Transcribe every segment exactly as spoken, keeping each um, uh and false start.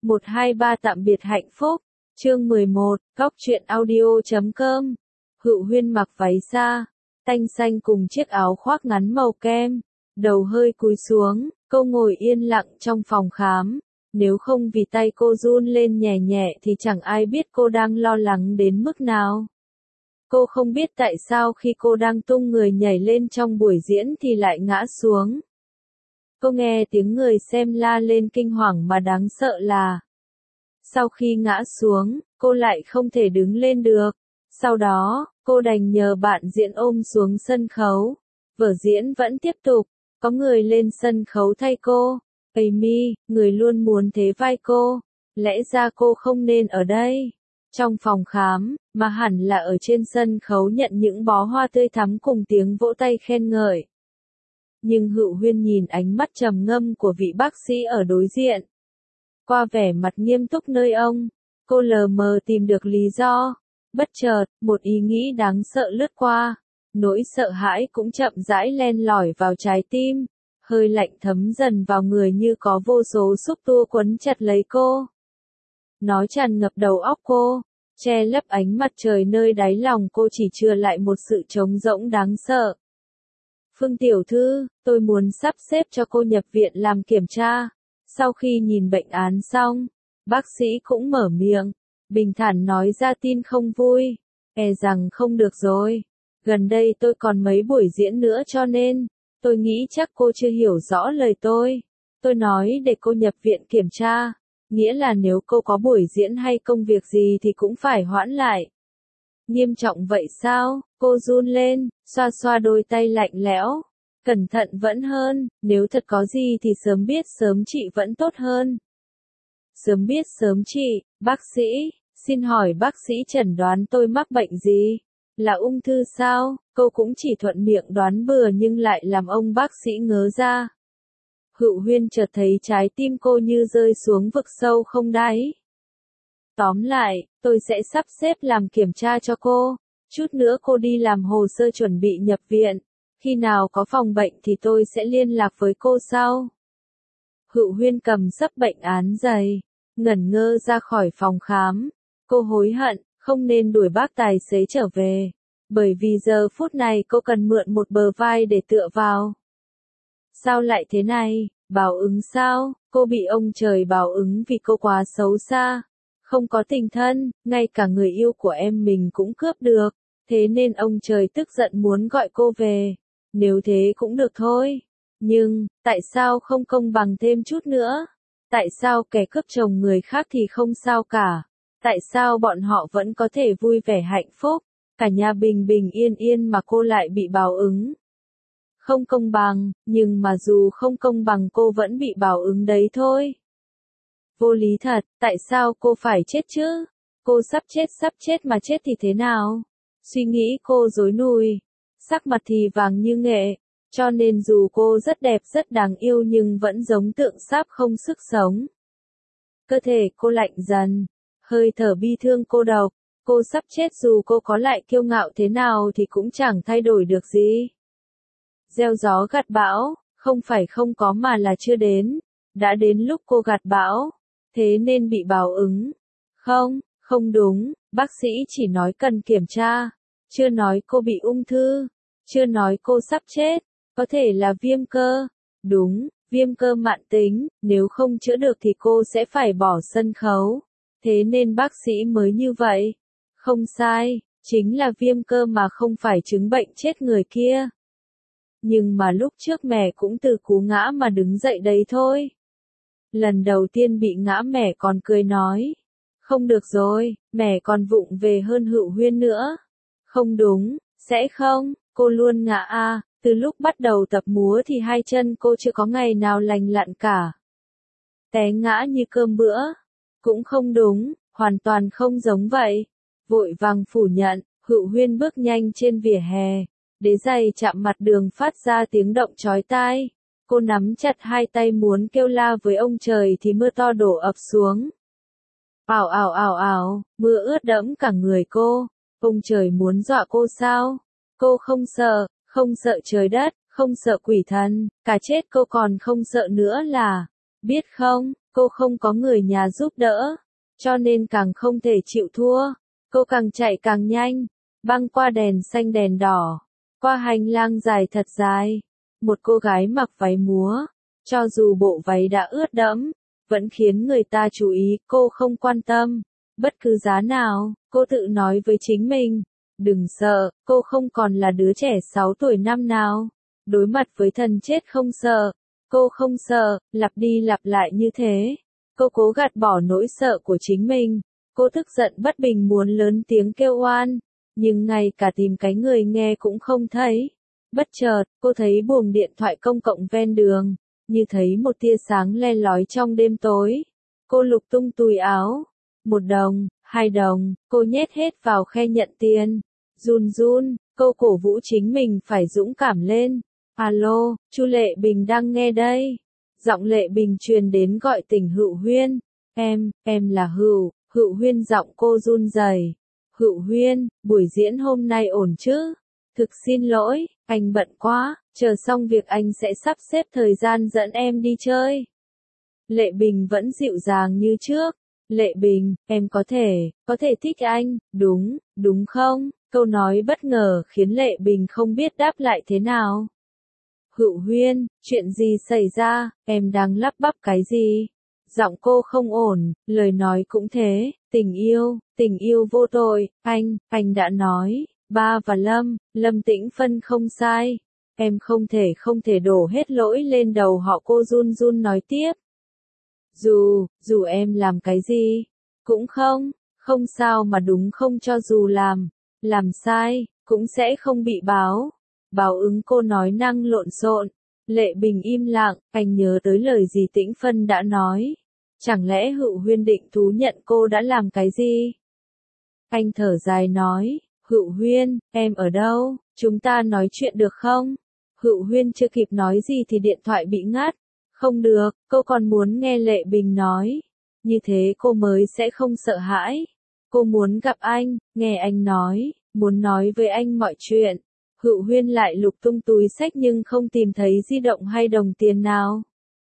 một hai ba tạm biệt hạnh phúc. Chương mười một, Góc truyện audio chấm com. Hựu Huyên mặc váy xa, tanh xanh cùng chiếc áo khoác ngắn màu kem, đầu hơi cúi xuống, cô ngồi yên lặng trong phòng khám. Nếu không vì tay cô run lên nhẹ nhẹ thì chẳng ai biết cô đang lo lắng đến mức nào. Cô không biết tại sao khi cô đang tung người nhảy lên trong buổi diễn thì lại ngã xuống. Cô nghe tiếng người xem la lên kinh hoàng mà đáng sợ là sau khi ngã xuống, cô lại không thể đứng lên được. Sau đó, cô đành nhờ bạn diễn ôm xuống sân khấu. Vở diễn vẫn tiếp tục, có người lên sân khấu thay cô. Amy, người luôn muốn thế vai cô. Lẽ ra cô không nên ở đây, trong phòng khám, mà hẳn là ở trên sân khấu nhận những bó hoa tươi thắm cùng tiếng vỗ tay khen ngợi. Nhưng Hựu Huyên nhìn ánh mắt trầm ngâm của vị bác sĩ ở đối diện. Qua vẻ mặt nghiêm túc nơi ông, cô lờ mờ tìm được lý do. Bất chợt, một ý nghĩ đáng sợ lướt qua. Nỗi sợ hãi cũng chậm rãi len lỏi vào trái tim. Hơi lạnh thấm dần vào người như có vô số xúc tua quấn chặt lấy cô. Nó tràn ngập đầu óc cô, che lấp ánh mặt trời nơi đáy lòng cô, chỉ chừa lại một sự trống rỗng đáng sợ. Phương tiểu thư, tôi muốn sắp xếp cho cô nhập viện làm kiểm tra. Sau khi nhìn bệnh án xong, bác sĩ cũng mở miệng, bình thản nói ra tin không vui. E rằng không được rồi. Gần đây tôi còn mấy buổi diễn nữa cho nên, tôi nghĩ chắc cô chưa hiểu rõ lời tôi. Tôi nói để cô nhập viện kiểm tra, nghĩa là nếu cô có buổi diễn hay công việc gì thì cũng phải hoãn lại. Nghiêm trọng vậy sao? Cô run lên, xoa xoa đôi tay lạnh lẽo. Cẩn thận vẫn hơn, nếu thật có gì thì sớm biết sớm trị vẫn tốt hơn. Sớm biết sớm trị, bác sĩ, xin hỏi bác sĩ chẩn đoán tôi mắc bệnh gì? Là ung thư sao? Cô cũng chỉ thuận miệng đoán bừa nhưng lại làm ông bác sĩ ngớ ra. Hựu Huyên chợt thấy trái tim cô như rơi xuống vực sâu không đáy. Tóm lại, tôi sẽ sắp xếp làm kiểm tra cho cô. Chút nữa cô đi làm hồ sơ chuẩn bị nhập viện. Khi nào có phòng bệnh thì tôi sẽ liên lạc với cô sau. Hựu Huyên cầm sấp bệnh án dày, ngẩn ngơ ra khỏi phòng khám. Cô hối hận, không nên đuổi bác tài xế trở về. Bởi vì giờ phút này cô cần mượn một bờ vai để tựa vào. Sao lại thế này? Báo ứng sao? Cô bị ông trời báo ứng vì cô quá xấu xa. Không có tình thân, ngay cả người yêu của em mình cũng cướp được. Thế nên ông trời tức giận muốn gọi cô về. Nếu thế cũng được thôi. Nhưng, tại sao không công bằng thêm chút nữa? Tại sao kẻ cướp chồng người khác thì không sao cả? Tại sao bọn họ vẫn có thể vui vẻ hạnh phúc? Cả nhà bình bình yên yên mà cô lại bị báo ứng. Không công bằng, nhưng mà dù không công bằng cô vẫn bị báo ứng đấy thôi. Vô lý thật, tại sao cô phải chết chứ? Cô sắp chết sắp chết mà chết thì thế nào? Suy nghĩ cô rối nùi, sắc mặt thì vàng như nghệ, cho nên dù cô rất đẹp rất đáng yêu nhưng vẫn giống tượng sáp không sức sống. Cơ thể cô lạnh dần, hơi thở bi thương cô độc, cô sắp chết dù cô có lại kiêu ngạo thế nào thì cũng chẳng thay đổi được gì. Gieo gió gặt bão, không phải không có mà là chưa đến, đã đến lúc cô gặt bão, thế nên bị báo ứng. Không, không đúng, bác sĩ chỉ nói cần kiểm tra, chưa nói cô bị ung thư, chưa nói cô sắp chết, có thể là viêm cơ. Đúng, viêm cơ mãn tính, nếu không chữa được thì cô sẽ phải bỏ sân khấu. Thế nên bác sĩ mới như vậy. Không sai, chính là viêm cơ mà không phải chứng bệnh chết người kia. Nhưng mà lúc trước mẹ cũng từ cú ngã mà đứng dậy đấy thôi. Lần đầu tiên bị ngã mẹ còn cười nói. Không được rồi, mẹ còn vụng về hơn Hựu Huyên nữa. Không đúng, sẽ không, cô luôn ngã à, từ lúc bắt đầu tập múa thì hai chân cô chưa có ngày nào lành lặn cả. Té ngã như cơm bữa. Cũng không đúng, hoàn toàn không giống vậy. Vội vàng phủ nhận, Hựu Huyên bước nhanh trên vỉa hè. Đế giày chạm mặt đường phát ra tiếng động chói tai. Cô nắm chặt hai tay muốn kêu la với ông trời thì mưa to đổ ập xuống. Ảo ảo ảo ảo, mưa ướt đẫm cả người cô. Ông trời muốn dọa cô sao? Cô không sợ, không sợ trời đất, không sợ quỷ thần, cả chết cô còn không sợ nữa là. Biết không, Cô không có người nhà giúp đỡ, cho nên càng không thể chịu thua. Cô càng chạy càng nhanh, băng qua đèn xanh đèn đỏ, qua hành lang dài thật dài. Một cô gái mặc váy múa, cho dù bộ váy đã ướt đẫm, vẫn khiến người ta chú ý. Cô không quan tâm, bất cứ giá nào, cô tự nói với chính mình. Đừng sợ, cô không còn là đứa trẻ sáu tuổi năm nào. Đối mặt với thần chết không sợ. Cô không sợ, lặp đi lặp lại như thế. Cô cố gạt bỏ nỗi sợ của chính mình. Cô tức giận bất bình muốn lớn tiếng kêu oan, nhưng ngay cả tìm cái người nghe cũng không thấy. Bất chợt, cô thấy buồng điện thoại công cộng ven đường, như thấy một tia sáng le lói trong đêm tối. Cô lục tung túi áo, một đồng, hai đồng, cô nhét hết vào khe nhận tiền. Run run, cô cổ vũ chính mình phải dũng cảm lên. Alo, Chu Lệ Bình đang nghe đây. Giọng Lệ Bình truyền đến gọi tỉnh Hựu Huyên. Em, em là Hựu. Hựu Huyên giọng cô run rẩy. Hựu Huyên, buổi diễn hôm nay ổn chứ? Thực xin lỗi, anh bận quá, chờ xong việc anh sẽ sắp xếp thời gian dẫn em đi chơi. Lệ Bình vẫn dịu dàng như trước. Lệ Bình, em có thể, có thể thích anh, đúng, đúng không? Câu nói bất ngờ khiến Lệ Bình không biết đáp lại thế nào. Hựu Huyên, chuyện gì xảy ra, em đang lắp bắp cái gì? Giọng cô không ổn, lời nói cũng thế, tình yêu, tình yêu vô tội, anh, anh đã nói, ba và Lâm, Lâm Tĩnh Phân không sai. Em không thể không thể đổ hết lỗi lên đầu họ. Cô run run nói tiếp. Dù, dù em làm cái gì, cũng không, không sao mà đúng không, cho dù làm, làm sai, cũng sẽ không bị báo. Báo ứng. Cô nói năng lộn xộn. Lệ Bình im lặng, anh nhớ tới lời gì Tĩnh Phân đã nói. Chẳng lẽ Hựu Huyên định thú nhận cô đã làm cái gì? Anh thở dài nói, Hựu Huyên, em ở đâu? Chúng ta nói chuyện được không? Hựu Huyên chưa kịp nói gì thì điện thoại bị ngắt. Không được, cô còn muốn nghe Lệ Bình nói. Như thế cô mới sẽ không sợ hãi. Cô muốn gặp anh, nghe anh nói, muốn nói với anh mọi chuyện. Hựu Huyên lại lục tung túi xách nhưng không tìm thấy di động hay đồng tiền nào.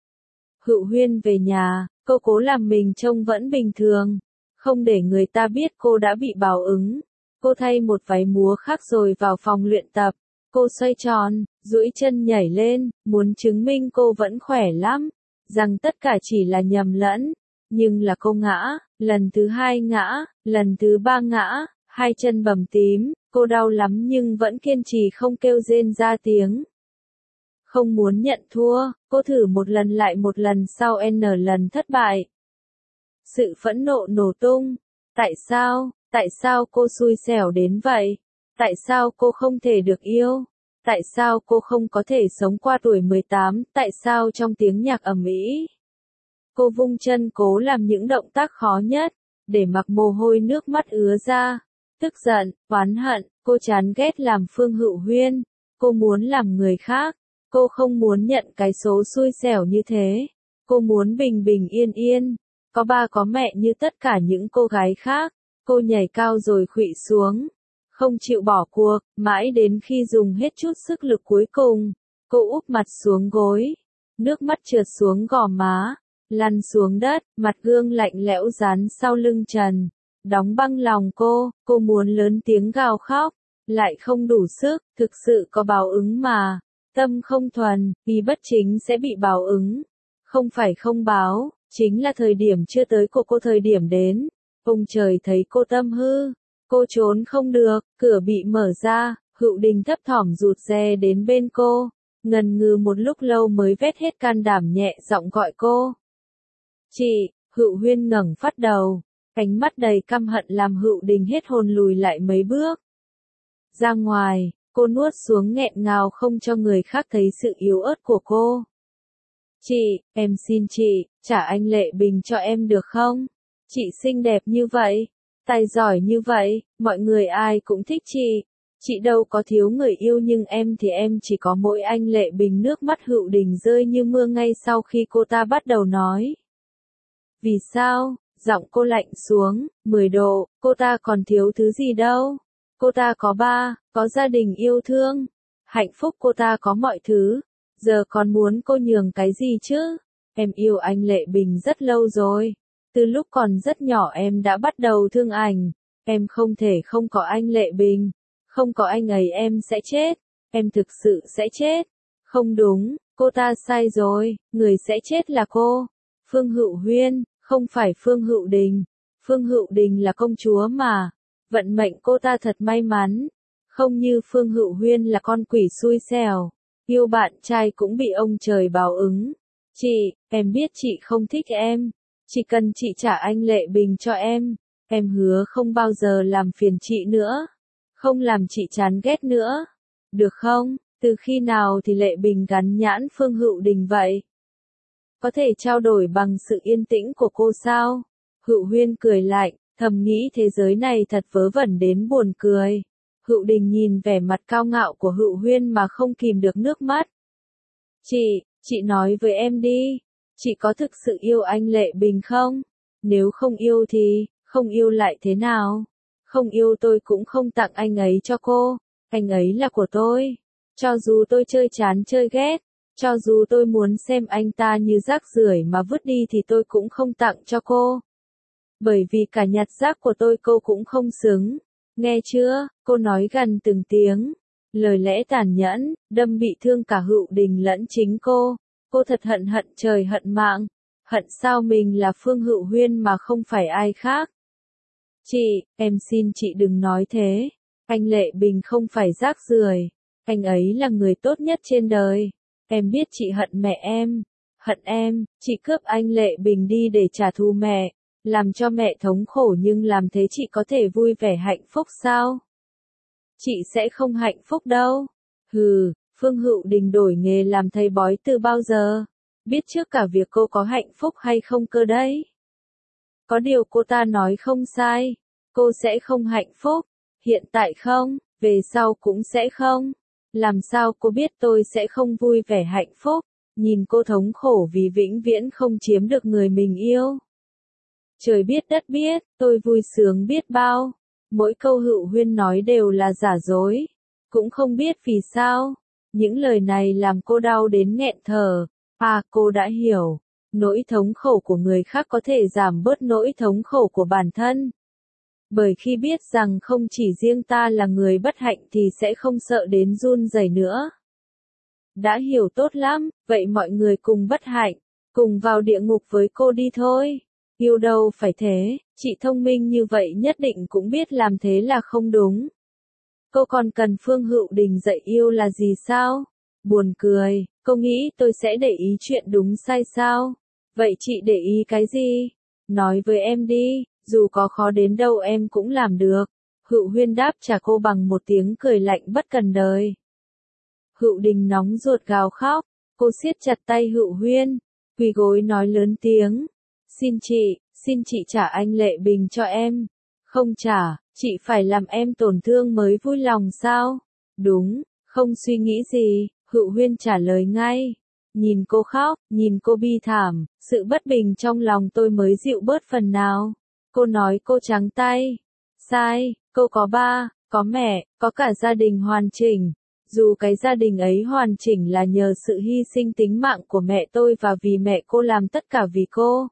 Hựu Huyên về nhà, cô cố làm mình trông vẫn bình thường, không để người ta biết cô đã bị báo ứng. Cô thay một váy múa khác rồi vào phòng luyện tập. Cô xoay tròn, duỗi chân nhảy lên, muốn chứng minh cô vẫn khỏe lắm, rằng tất cả chỉ là nhầm lẫn. Nhưng là cô ngã, lần thứ hai ngã, lần thứ ba ngã, hai chân bầm tím, cô đau lắm nhưng vẫn kiên trì không kêu rên ra tiếng. Không muốn nhận thua, cô thử một lần lại một lần, sau N lần thất bại. Sự phẫn nộ nổ tung. Tại sao, tại sao cô xui xẻo đến vậy? Tại sao cô không thể được yêu? Tại sao cô không có thể sống qua tuổi mười tám? Tại sao trong tiếng nhạc ầm ĩ? Cô vung chân cố làm những động tác khó nhất, để mặc mồ hôi nước mắt ứa ra. Tức giận, oán hận, cô chán ghét làm Phương Hựu Huyên. Cô muốn làm người khác. Cô không muốn nhận cái số xui xẻo như thế. Cô muốn bình bình yên yên, có ba có mẹ như tất cả những cô gái khác. Cô nhảy cao rồi khuỵu xuống, không chịu bỏ cuộc, mãi đến khi dùng hết chút sức lực cuối cùng. Cô úp mặt xuống gối, nước mắt trượt xuống gò má, lăn xuống đất, mặt gương lạnh lẽo dán sau lưng trần, đóng băng lòng cô. Cô muốn lớn tiếng gào khóc, lại không đủ sức. Thực sự có báo ứng mà. Tâm không thuần, vì bất chính sẽ bị báo ứng. Không phải không báo, chính là thời điểm chưa tới của cô. Thời điểm đến, ông trời thấy cô tâm hư, cô trốn không được, cửa bị mở ra, Hựu Đình thấp thỏm rụt rè đến bên cô, ngần ngừ một lúc lâu mới vét hết can đảm nhẹ giọng gọi cô. Chị. Hựu Huyên ngẩng phát đầu, ánh mắt đầy căm hận làm Hựu Đình hết hồn lùi lại mấy bước. Ra ngoài, cô nuốt xuống nghẹn ngào không cho người khác thấy sự yếu ớt của cô. Chị, em xin chị, trả anh Lệ Bình cho em được không? Chị xinh đẹp như vậy, tài giỏi như vậy, mọi người ai cũng thích chị. Chị đâu có thiếu người yêu, nhưng em thì em chỉ có mỗi anh Lệ Bình. Nước mắt Hựu Đình rơi như mưa ngay sau khi cô ta bắt đầu nói. Vì sao? Giọng cô lạnh xuống, mười độ, cô ta còn thiếu thứ gì đâu. Cô ta có ba, có gia đình yêu thương, hạnh phúc, cô ta có mọi thứ. Giờ còn muốn cô nhường cái gì chứ? Em yêu anh Lệ Bình rất lâu rồi. Từ lúc còn rất nhỏ em đã bắt đầu thương ảnh. Em không thể không có anh Lệ Bình. Không có anh ấy em sẽ chết. Em thực sự sẽ chết. Không đúng, cô ta sai rồi, người sẽ chết là cô. Phương Hựu Huyên, không phải Phương Hựu Đình. Phương Hựu Đình là công chúa mà. Vận mệnh cô ta thật may mắn. Không như Phương Hựu Huyên là con quỷ xui xẻo. Yêu bạn trai cũng bị ông trời báo ứng. Chị, em biết chị không thích em. Chỉ cần chị trả anh Lệ Bình cho em. Em hứa không bao giờ làm phiền chị nữa. Không làm chị chán ghét nữa. Được không? Từ khi nào thì Lệ Bình gắn nhãn Phương Hựu Đình vậy? Có thể trao đổi bằng sự yên tĩnh của cô sao? Hựu Huyên cười lạnh, thầm nghĩ thế giới này thật vớ vẩn đến buồn cười. Hựu Đình nhìn vẻ mặt cao ngạo của Hựu Huyên mà không kìm được nước mắt. Chị, chị nói với em đi. Chị có thực sự yêu anh Lệ Bình không? Nếu không yêu thì, không yêu lại thế nào? Không yêu tôi cũng không tặng anh ấy cho cô. Anh ấy là của tôi. Cho dù tôi chơi chán chơi ghét, cho dù tôi muốn xem anh ta như rác rưởi mà vứt đi thì tôi cũng không tặng cho cô. Bởi vì cả nhặt rác của tôi cô cũng không xứng. Nghe chưa, cô nói gần từng tiếng. Lời lẽ tàn nhẫn, đâm bị thương cả Hựu Đình lẫn chính cô. Cô thật hận hận trời hận mạng. Hận sao mình là Phương Hựu Huyên mà không phải ai khác. Chị, em xin chị đừng nói thế. Anh Lệ Bình không phải rác rưởi. Anh ấy là người tốt nhất trên đời. Em biết chị hận mẹ em. Hận em, chị cướp anh Lệ Bình đi để trả thù mẹ. Làm cho mẹ thống khổ nhưng làm thế chị có thể vui vẻ hạnh phúc sao? Chị sẽ không hạnh phúc đâu. Hừ, Phương Hựu Đình đổi nghề làm thầy bói từ bao giờ? Biết trước cả việc cô có hạnh phúc hay không cơ đấy. Có điều cô ta nói không sai. Cô sẽ không hạnh phúc. Hiện tại không, về sau cũng sẽ không. Làm sao cô biết tôi sẽ không vui vẻ hạnh phúc? Nhìn cô thống khổ vì vĩnh viễn không chiếm được người mình yêu. Trời biết đất biết, tôi vui sướng biết bao. Mỗi câu Hựu Huyên nói đều là giả dối. Cũng không biết vì sao. Những lời này làm cô đau đến nghẹn thở. À, cô đã hiểu. Nỗi thống khổ của người khác có thể giảm bớt nỗi thống khổ của bản thân. Bởi khi biết rằng không chỉ riêng ta là người bất hạnh thì sẽ không sợ đến run rẩy nữa. Đã hiểu tốt lắm, vậy mọi người cùng bất hạnh, cùng vào địa ngục với cô đi thôi. Yêu đâu phải thế, chị thông minh như vậy nhất định cũng biết làm thế là không đúng. Cô còn cần Phương Hựu Đình dạy yêu là gì sao? Buồn cười, cô nghĩ tôi sẽ để ý chuyện đúng sai sao? Vậy chị để ý cái gì? Nói với em đi, dù có khó đến đâu em cũng làm được. Hựu Huyên đáp trả cô bằng một tiếng cười lạnh bất cần đời. Hựu Đình nóng ruột gào khóc, cô siết chặt tay Hựu Huyên, quỳ gối nói lớn tiếng. Xin chị, xin chị trả anh Lệ Bình cho em. Không trả, chị phải làm em tổn thương mới vui lòng sao? Đúng, không suy nghĩ gì, Hựu Huyên trả lời ngay. Nhìn cô khóc, nhìn cô bi thảm, sự bất bình trong lòng tôi mới dịu bớt phần nào. Cô nói cô trắng tay. Sai, cô có ba, có mẹ, có cả gia đình hoàn chỉnh. Dù cái gia đình ấy hoàn chỉnh là nhờ sự hy sinh tính mạng của mẹ tôi và vì mẹ cô làm tất cả vì cô.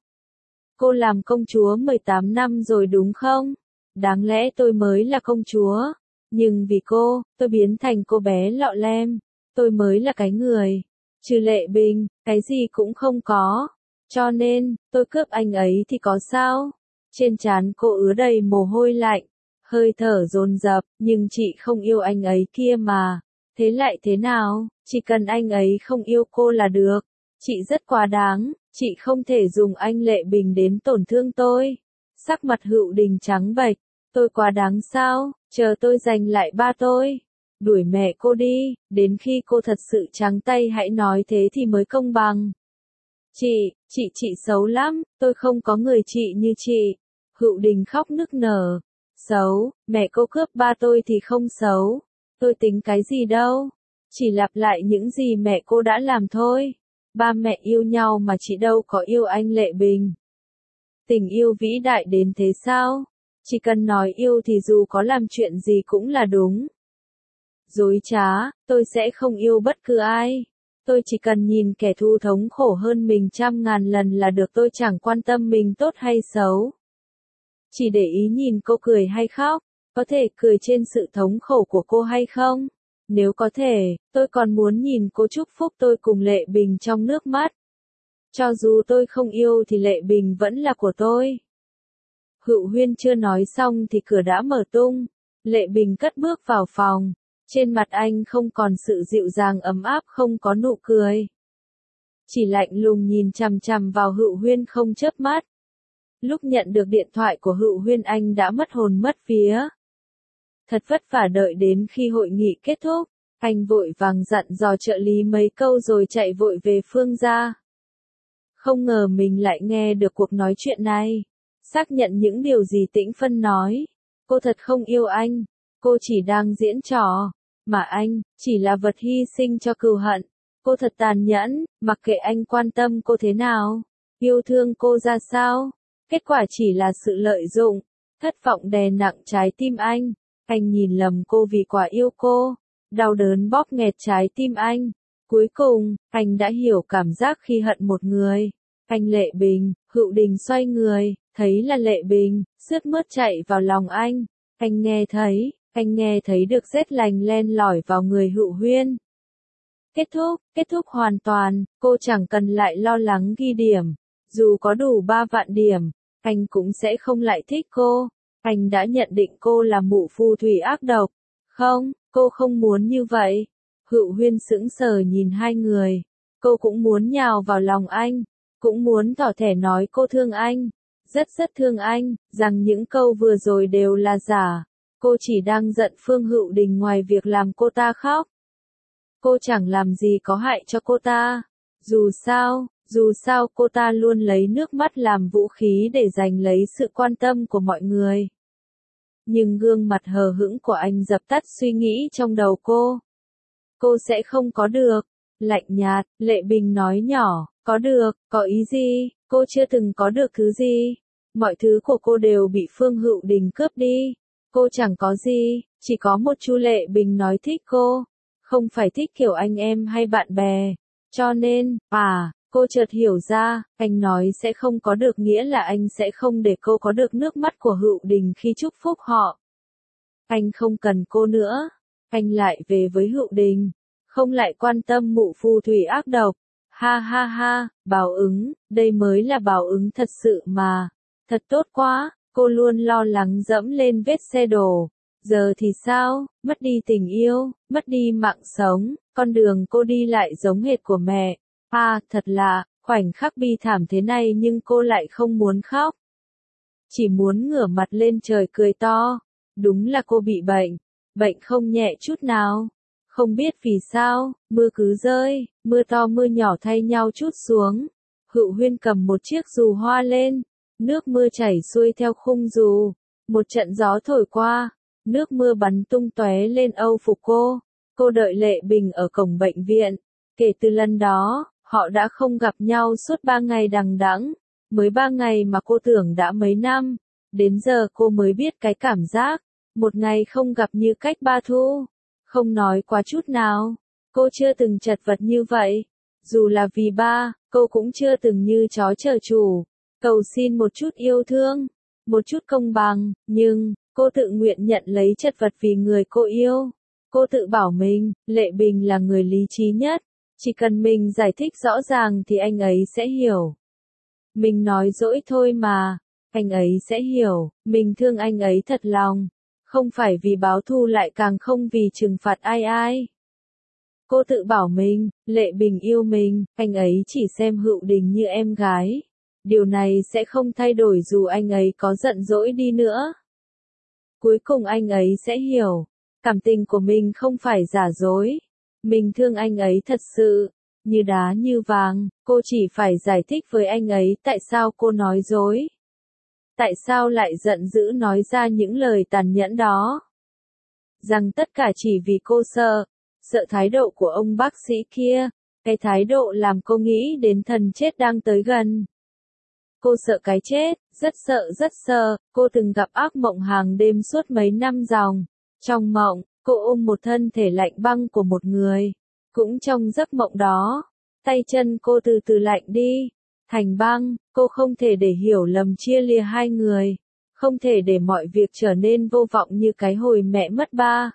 Cô làm công chúa mười tám năm rồi đúng không? Đáng lẽ tôi mới là công chúa. Nhưng vì cô, tôi biến thành cô bé lọ lem. Tôi mới là cái người. Trừ Lệ Bình, cái gì cũng không có. Cho nên, tôi cướp anh ấy thì có sao? Trên trán cô ứa đầy mồ hôi lạnh. Hơi thở dồn dập, nhưng chị không yêu anh ấy kia mà. Thế lại thế nào, chỉ cần anh ấy không yêu cô là được. Chị rất quá đáng, chị không thể dùng anh Lệ Bình đến tổn thương tôi. Sắc mặt Hựu Đình trắng bệch, tôi quá đáng sao, chờ tôi giành lại ba tôi. Đuổi mẹ cô đi, đến khi cô thật sự trắng tay hãy nói thế thì mới công bằng. Chị, chị chị xấu lắm, tôi không có người chị như chị. Hựu Đình khóc nức nở. Xấu, mẹ cô cướp ba tôi thì không xấu. Tôi tính cái gì đâu. Chỉ lặp lại những gì mẹ cô đã làm thôi. Ba mẹ yêu nhau mà chị đâu có yêu anh Lệ Bình. Tình yêu vĩ đại đến thế sao? Chỉ cần nói yêu thì dù có làm chuyện gì cũng là đúng. Dối trá, tôi sẽ không yêu bất cứ ai. Tôi chỉ cần nhìn kẻ thù thống khổ hơn mình trăm ngàn lần là được, tôi chẳng quan tâm mình tốt hay xấu. Chỉ để ý nhìn cô cười hay khóc, có thể cười trên sự thống khổ của cô hay không? Nếu có thể, tôi còn muốn nhìn cô chúc phúc tôi cùng Lệ Bình trong nước mắt. Cho dù tôi không yêu thì Lệ Bình vẫn là của tôi. Hựu Huyên chưa nói xong thì cửa đã mở tung. Lệ Bình cất bước vào phòng. Trên mặt anh không còn sự dịu dàng ấm áp, không có nụ cười. Chỉ lạnh lùng nhìn chằm chằm vào Hựu Huyên không chớp mắt. Lúc nhận được điện thoại của Hựu Huyên anh đã mất hồn mất vía. Thật vất vả đợi đến khi hội nghị kết thúc, anh vội vàng dặn dò trợ lý mấy câu rồi chạy vội về Phương gia. Không ngờ mình lại nghe được cuộc nói chuyện này. Xác nhận những điều gì Tĩnh Phân nói. Cô thật không yêu anh. Cô chỉ đang diễn trò. Mà anh, chỉ là vật hy sinh cho cừu hận. Cô thật tàn nhẫn, mặc kệ anh quan tâm cô thế nào. Yêu thương cô ra sao. Kết quả chỉ là sự lợi dụng. Thất vọng đè nặng trái tim anh. Anh nhìn lầm cô vì quả yêu cô. Đau đớn bóp nghẹt trái tim anh. Cuối cùng, anh đã hiểu cảm giác khi hận một người. Anh Lệ Bình, Hựu Đình xoay người, thấy là Lệ Bình, sướt mướt chạy vào lòng anh. Anh nghe thấy, anh nghe thấy được rét lạnh len lỏi vào người Hựu Huyên. Kết thúc, kết thúc hoàn toàn, cô chẳng cần lại lo lắng ghi điểm. Dù có đủ ba vạn điểm, anh cũng sẽ không lại thích cô. Anh đã nhận định cô là mụ phù thủy ác độc. Không, cô không muốn như vậy. Hựu Huyên sững sờ nhìn hai người. Cô cũng muốn nhào vào lòng anh. Cũng muốn tỏ thể nói cô thương anh. Rất rất thương anh, rằng những câu vừa rồi đều là giả. Cô chỉ đang giận Phương Hựu Đình ngoài việc làm cô ta khóc. Cô chẳng làm gì có hại cho cô ta. Dù sao, dù sao cô ta luôn lấy nước mắt làm vũ khí để giành lấy sự quan tâm của mọi người. Nhưng gương mặt hờ hững của anh dập tắt suy nghĩ trong đầu cô. Cô sẽ không có được. Lạnh nhạt, Lệ Bình nói nhỏ, có được, có ý gì, cô chưa từng có được thứ gì. Mọi thứ của cô đều bị Phương Hựu Đình cướp đi. Cô chẳng có gì, chỉ có một chú Lệ Bình nói thích cô. Không phải thích kiểu anh em hay bạn bè. Cho nên, à, cô chợt hiểu ra, anh nói sẽ không có được nghĩa là anh sẽ không để cô có được nước mắt của Hựu Đình khi chúc phúc họ. Anh không cần cô nữa. Anh lại về với Hựu Đình. Không lại quan tâm mụ phù thủy ác độc. Ha ha ha, báo ứng, đây mới là báo ứng thật sự mà. Thật tốt quá, cô luôn lo lắng dẫm lên vết xe đổ. Giờ thì sao, mất đi tình yêu, mất đi mạng sống, con đường cô đi lại giống hệt của mẹ. À, thật lạ, khoảnh khắc bi thảm thế này nhưng cô lại không muốn khóc. Chỉ muốn ngửa mặt lên trời cười to. Đúng là cô bị bệnh, bệnh không nhẹ chút nào. Không biết vì sao, mưa cứ rơi, mưa to mưa nhỏ thay nhau trút xuống. Hựu Huyên cầm một chiếc dù hoa lên, nước mưa chảy xuôi theo khung dù. Một trận gió thổi qua, nước mưa bắn tung tóe lên âu phục cô. Cô đợi Lệ Bình ở cổng bệnh viện. Kể từ lần đó, họ đã không gặp nhau suốt ba ngày đằng đẵng. Mới ba ngày mà cô tưởng đã mấy năm. Đến giờ cô mới biết cái cảm giác. Một ngày không gặp như cách ba thu. Không nói quá chút nào. Cô chưa từng chật vật như vậy. Dù là vì ba, cô cũng chưa từng như chó chờ chủ. Cầu xin một chút yêu thương, một chút công bằng, nhưng, cô tự nguyện nhận lấy chật vật vì người cô yêu. Cô tự bảo mình, Lệ Bình là người lý trí nhất. Chỉ cần mình giải thích rõ ràng thì anh ấy sẽ hiểu. Mình nói dỗi thôi mà, anh ấy sẽ hiểu, mình thương anh ấy thật lòng. Không phải vì báo thù lại càng không vì trừng phạt ai ai. Cô tự bảo mình, Lệ Bình yêu mình, anh ấy chỉ xem Hựu Đình như em gái. Điều này sẽ không thay đổi dù anh ấy có giận dỗi đi nữa. Cuối cùng anh ấy sẽ hiểu, cảm tình của mình không phải giả dối. Mình thương anh ấy thật sự, như đá như vàng, cô chỉ phải giải thích với anh ấy tại sao cô nói dối. Tại sao lại giận dữ nói ra những lời tàn nhẫn đó? Rằng tất cả chỉ vì cô sợ, sợ thái độ của ông bác sĩ kia, cái thái độ làm cô nghĩ đến thần chết đang tới gần. Cô sợ cái chết, rất sợ rất sợ, cô từng gặp ác mộng hàng đêm suốt mấy năm dòng. Trong mộng, cô ôm một thân thể lạnh băng của một người. Cũng trong giấc mộng đó, tay chân cô từ từ lạnh đi, thành băng, cô không thể để hiểu lầm chia lìa hai người, không thể để mọi việc trở nên vô vọng như cái hồi mẹ mất ba.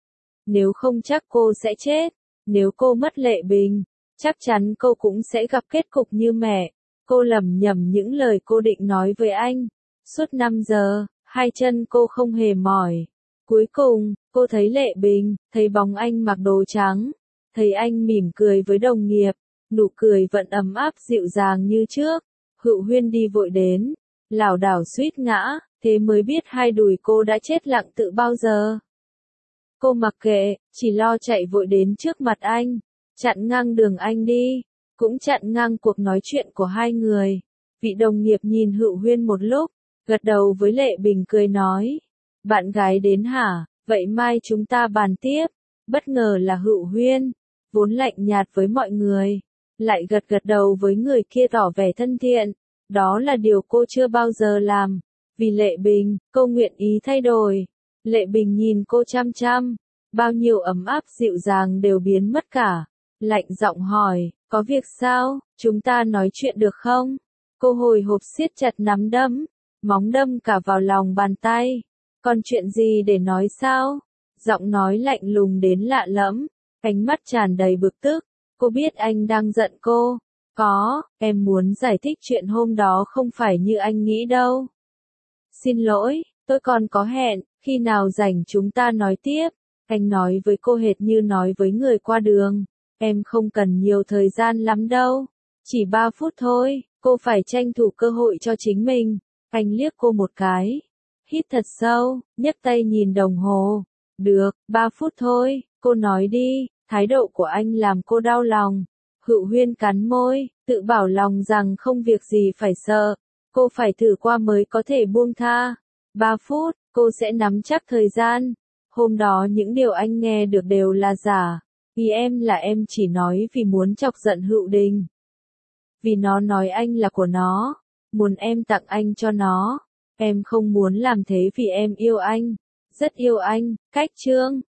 Nếu không chắc cô sẽ chết, nếu cô mất Lệ Bình, chắc chắn cô cũng sẽ gặp kết cục như mẹ. Cô lẩm nhẩm những lời cô định nói với anh. Suốt năm giờ, hai chân cô không hề mỏi. Cuối cùng, cô thấy Lệ Bình, thấy bóng anh mặc đồ trắng, thấy anh mỉm cười với đồng nghiệp, nụ cười vẫn ấm áp dịu dàng như trước. Hựu Huyên đi vội đến, lảo đảo suýt ngã, thế mới biết hai đùi cô đã chết lặng từ bao giờ. Cô mặc kệ, chỉ lo chạy vội đến trước mặt anh, chặn ngang đường anh đi, cũng chặn ngang cuộc nói chuyện của hai người. Vị đồng nghiệp nhìn Hựu Huyên một lúc, gật đầu với Lệ Bình cười nói, bạn gái đến hả, vậy mai chúng ta bàn tiếp. Bất ngờ là Hựu Huyên, vốn lạnh nhạt với mọi người, lại gật gật đầu với người kia tỏ vẻ thân thiện. Đó là điều cô chưa bao giờ làm. Vì Lệ Bình, cô nguyện ý thay đổi. Lệ Bình nhìn cô chăm chăm, bao nhiêu ấm áp dịu dàng đều biến mất cả. Lạnh giọng hỏi, có việc sao, chúng ta nói chuyện được không? Cô hồi hộp siết chặt nắm đấm, móng đâm cả vào lòng bàn tay. Còn chuyện gì để nói sao? Giọng nói lạnh lùng đến lạ lẫm, ánh mắt tràn đầy bực tức. Cô biết anh đang giận cô. Có, em muốn giải thích chuyện hôm đó không phải như anh nghĩ đâu. Xin lỗi, tôi còn có hẹn, khi nào rảnh chúng ta nói tiếp. Anh nói với cô hệt như nói với người qua đường. Em không cần nhiều thời gian lắm đâu. Chỉ ba phút thôi, cô phải tranh thủ cơ hội cho chính mình. Anh liếc cô một cái. Hít thật sâu, nhấc tay nhìn đồng hồ. Được, ba phút thôi, cô nói đi. Thái độ của anh làm cô đau lòng. Hựu Huyên cắn môi, tự bảo lòng rằng không việc gì phải sợ. Cô phải thử qua mới có thể buông tha. Ba phút, cô sẽ nắm chắc thời gian. Hôm đó những điều anh nghe được đều là giả. Vì em là em chỉ nói vì muốn chọc giận Hựu Đình. Vì nó nói anh là của nó. Muốn em tặng anh cho nó. Em không muốn làm thế vì em yêu anh. Rất yêu anh. Cách chương.